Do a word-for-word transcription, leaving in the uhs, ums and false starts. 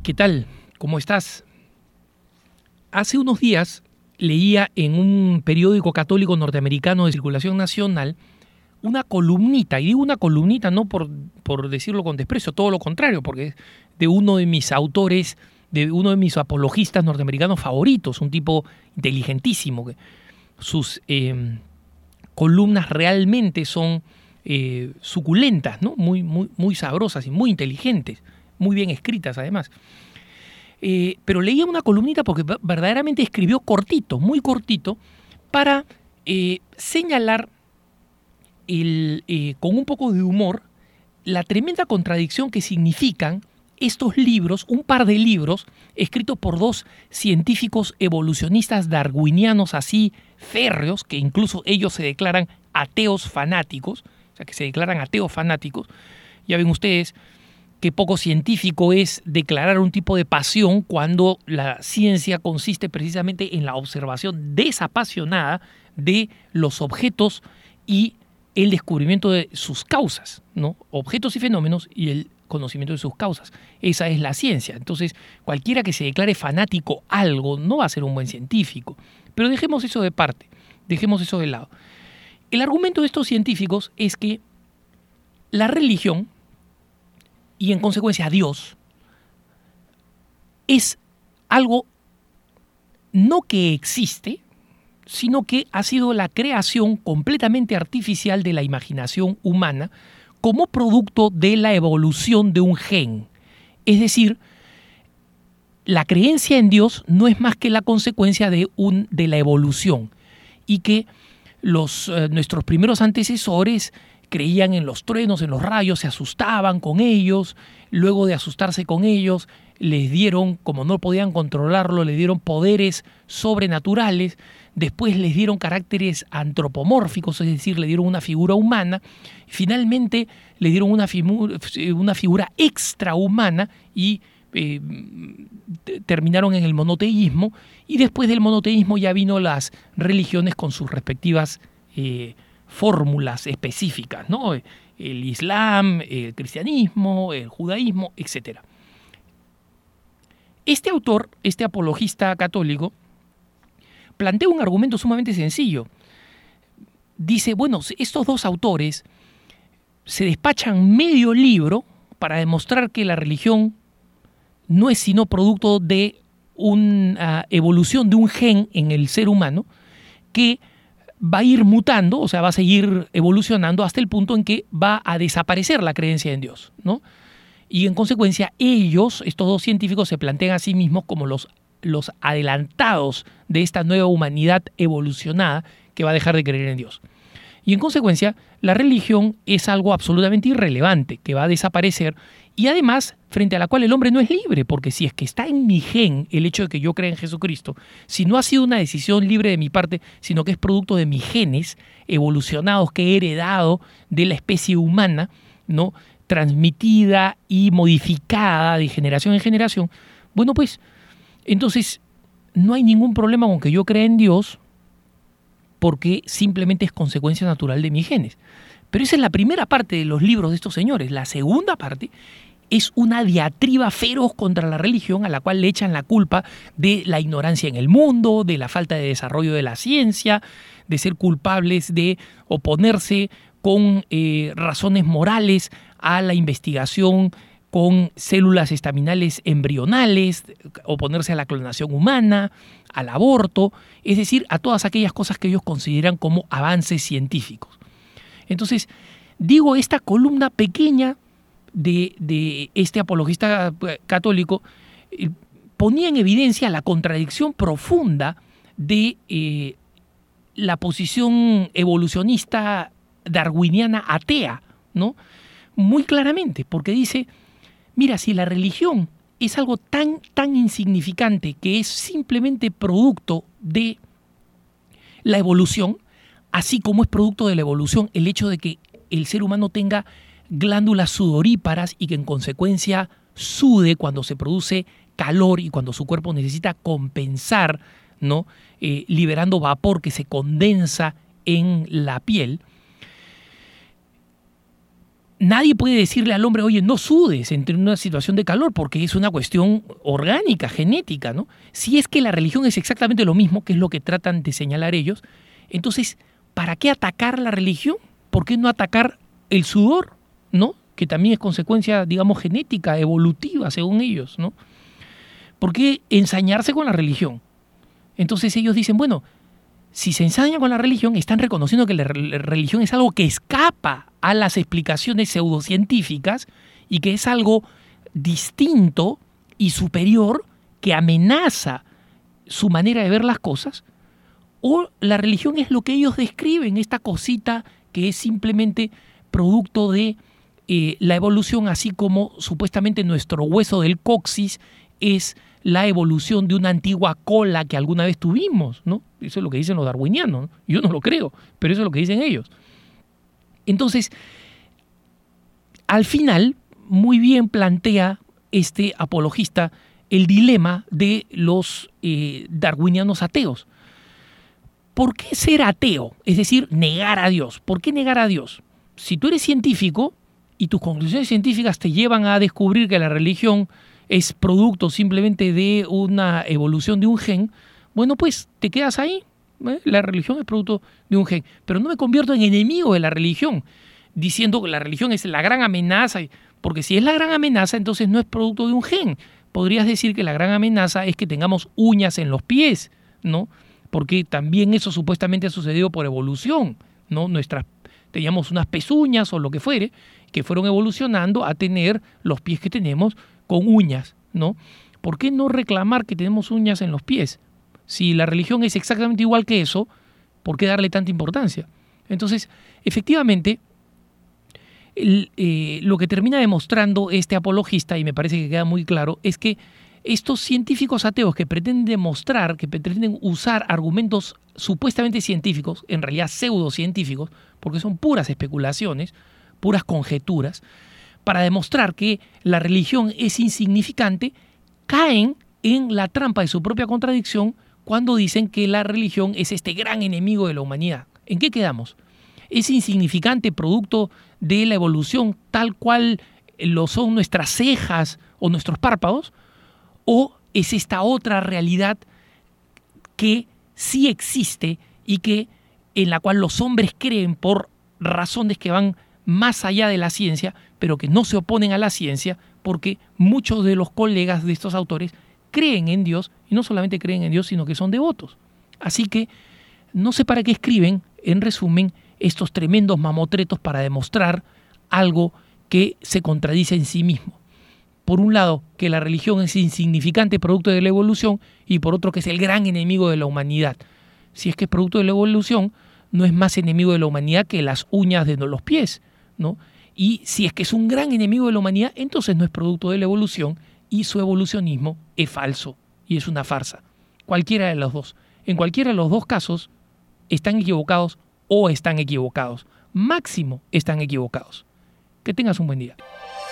¿Qué tal? ¿Cómo estás? Hace unos días leía en un periódico católico norteamericano de circulación nacional una columnita, y digo una columnita no por, por decirlo con desprecio, todo lo contrario, porque es de uno de mis autores, de uno de mis apologistas norteamericanos favoritos, un tipo inteligentísimo, que sus eh, columnas realmente son eh, suculentas, ¿no? muy, muy, muy sabrosas y muy inteligentes, muy bien escritas además. Eh, pero leía una columnita porque verdaderamente escribió cortito, muy cortito, para eh, señalar el, eh, con un poco de humor la tremenda contradicción que significan estos libros, un par de libros escritos por dos científicos evolucionistas darwinianos así férreos, que incluso ellos se declaran ateos fanáticos, o sea que se declaran ateos fanáticos. Ya ven ustedes qué poco científico es declarar un tipo de pasión cuando la ciencia consiste precisamente en la observación desapasionada de los objetos y el descubrimiento de sus causas, ¿no? Objetos y fenómenos y el conocimiento de sus causas. Esa es la ciencia. Entonces, cualquiera que se declare fanático a algo no va a ser un buen científico. Pero dejemos eso de parte, dejemos eso de lado. El argumento de estos científicos es que la religión, y en consecuencia Dios, es algo no que existe, sino que ha sido la creación completamente artificial de la imaginación humana como producto de la evolución de un gen. Es decir, la creencia en Dios no es más que la consecuencia de, un, de la evolución, y que los, eh, nuestros primeros antecesores creían en los truenos, en los rayos, se asustaban con ellos, luego de asustarse con ellos, les dieron, como no podían controlarlo, les dieron poderes sobrenaturales, después les dieron caracteres antropomórficos, es decir, le dieron una figura humana, finalmente le dieron una, figura, una figura extrahumana y eh, terminaron en el monoteísmo, y después del monoteísmo ya vino las religiones con sus respectivas eh, fórmulas específicas, ¿no? El Islam, el cristianismo, el judaísmo, etcétera. Este autor, este apologista católico, plantea un argumento sumamente sencillo. Dice, bueno, estos dos autores se despachan medio libro para demostrar que la religión no es sino producto de una evolución de un gen en el ser humano que va a ir mutando, o sea, va a seguir evolucionando hasta el punto en que va a desaparecer la creencia en Dios, ¿no? Y en consecuencia ellos, estos dos científicos, se plantean a sí mismos como los, los adelantados de esta nueva humanidad evolucionada que va a dejar de creer en Dios. Y en consecuencia, la religión es algo absolutamente irrelevante, que va a desaparecer, y además, frente a la cual el hombre no es libre, porque si es que está en mi gen el hecho de que yo crea en Jesucristo, si no ha sido una decisión libre de mi parte, sino que es producto de mis genes evolucionados que he heredado de la especie humana, ¿no?, transmitida y modificada de generación en generación, bueno, pues, entonces no hay ningún problema con que yo crea en Dios, porque simplemente es consecuencia natural de mis genes. Pero esa es la primera parte de los libros de estos señores. La segunda parte es una diatriba feroz contra la religión, a la cual le echan la culpa de la ignorancia en el mundo, de la falta de desarrollo de la ciencia, de ser culpables de oponerse con eh, razones morales a la investigación con células estaminales embrionales, oponerse a la clonación humana, al aborto, es decir, a todas aquellas cosas que ellos consideran como avances científicos. Entonces, digo, esta columna pequeña de, de este apologista católico eh, ponía en evidencia la contradicción profunda de eh, la posición evolucionista darwiniana atea, ¿no? Muy claramente, porque dice, mira, si la religión es algo tan, tan insignificante que es simplemente producto de la evolución, así como es producto de la evolución el hecho de que el ser humano tenga glándulas sudoríparas y que en consecuencia sude cuando se produce calor y cuando su cuerpo necesita compensar, ¿no?, eh, liberando vapor que se condensa en la piel. nadie puede decirle al hombre, oye, no sudes en una situación de calor, porque es una cuestión orgánica, genética, ¿no? Si es que la religión es exactamente lo mismo, que es lo que tratan de señalar ellos, entonces, ¿para qué atacar la religión? ¿Por qué no atacar el sudor, ¿no? Que también es consecuencia, digamos, genética, evolutiva, según ellos, ¿no? ¿Por qué ensañarse con la religión? Entonces ellos dicen, bueno, si se ensañan con la religión, están reconociendo que la religión es algo que escapa a las explicaciones pseudocientíficas y que es algo distinto y superior que amenaza su manera de ver las cosas, o la religión es lo que ellos describen, esta cosita que es simplemente producto de eh, la evolución, así como supuestamente nuestro hueso del coxis es la evolución de una antigua cola que alguna vez tuvimos, ¿no? Eso es lo que dicen los darwinianos, ¿no? Yo no lo creo, pero eso es lo que dicen ellos. Entonces, al final, muy bien plantea este apologista el dilema de los eh, darwinianos ateos. ¿Por qué ser ateo? Es decir, negar a Dios. ¿Por qué negar a Dios? Si tú eres científico y tus conclusiones científicas te llevan a descubrir que la religión es producto simplemente de una evolución de un gen, bueno, pues te quedas ahí. ¿eh? La religión es producto de un gen. Pero no me convierto en enemigo de la religión, diciendo que la religión es la gran amenaza, porque si es la gran amenaza, entonces no es producto de un gen. Podrías decir que la gran amenaza es que tengamos uñas en los pies, ¿no? Porque también eso supuestamente ha sucedido por evolución, ¿no? Nuestras, teníamos unas pezuñas o lo que fuere, que fueron evolucionando a tener los pies que tenemos con uñas, ¿no? ¿Por qué no reclamar que tenemos uñas en los pies? Si la religión es exactamente igual que eso, ¿por qué darle tanta importancia? Entonces, efectivamente, el, eh, lo que termina demostrando este apologista, y me parece que queda muy claro, es que estos científicos ateos que pretenden demostrar, que pretenden usar argumentos supuestamente científicos, en realidad pseudocientíficos, porque son puras especulaciones, puras conjeturas, para demostrar que la religión es insignificante, caen en la trampa de su propia contradicción cuando dicen que la religión es este gran enemigo de la humanidad. ¿En qué quedamos? ¿Es insignificante producto de la evolución tal cual lo son nuestras cejas o nuestros párpados? ¿O es esta otra realidad que sí existe y que en la cual los hombres creen por razones que van más allá de la ciencia, pero que no se oponen a la ciencia, porque muchos de los colegas de estos autores creen en Dios, y no solamente creen en Dios, sino que son devotos? Así que no sé para qué escriben, en resumen, estos tremendos mamotretos para demostrar algo que se contradice en sí mismo. Por un lado, que la religión es insignificante, producto de la evolución, y por otro, que es el gran enemigo de la humanidad. Si es que es producto de la evolución, no es más enemigo de la humanidad que las uñas de los pies, ¿no? Y si es que es un gran enemigo de la humanidad, entonces no es producto de la evolución y su evolucionismo es falso y es una farsa. Cualquiera de los dos. En cualquiera de los dos casos están equivocados o están equivocados. Máximo están equivocados. Que tengas un buen día.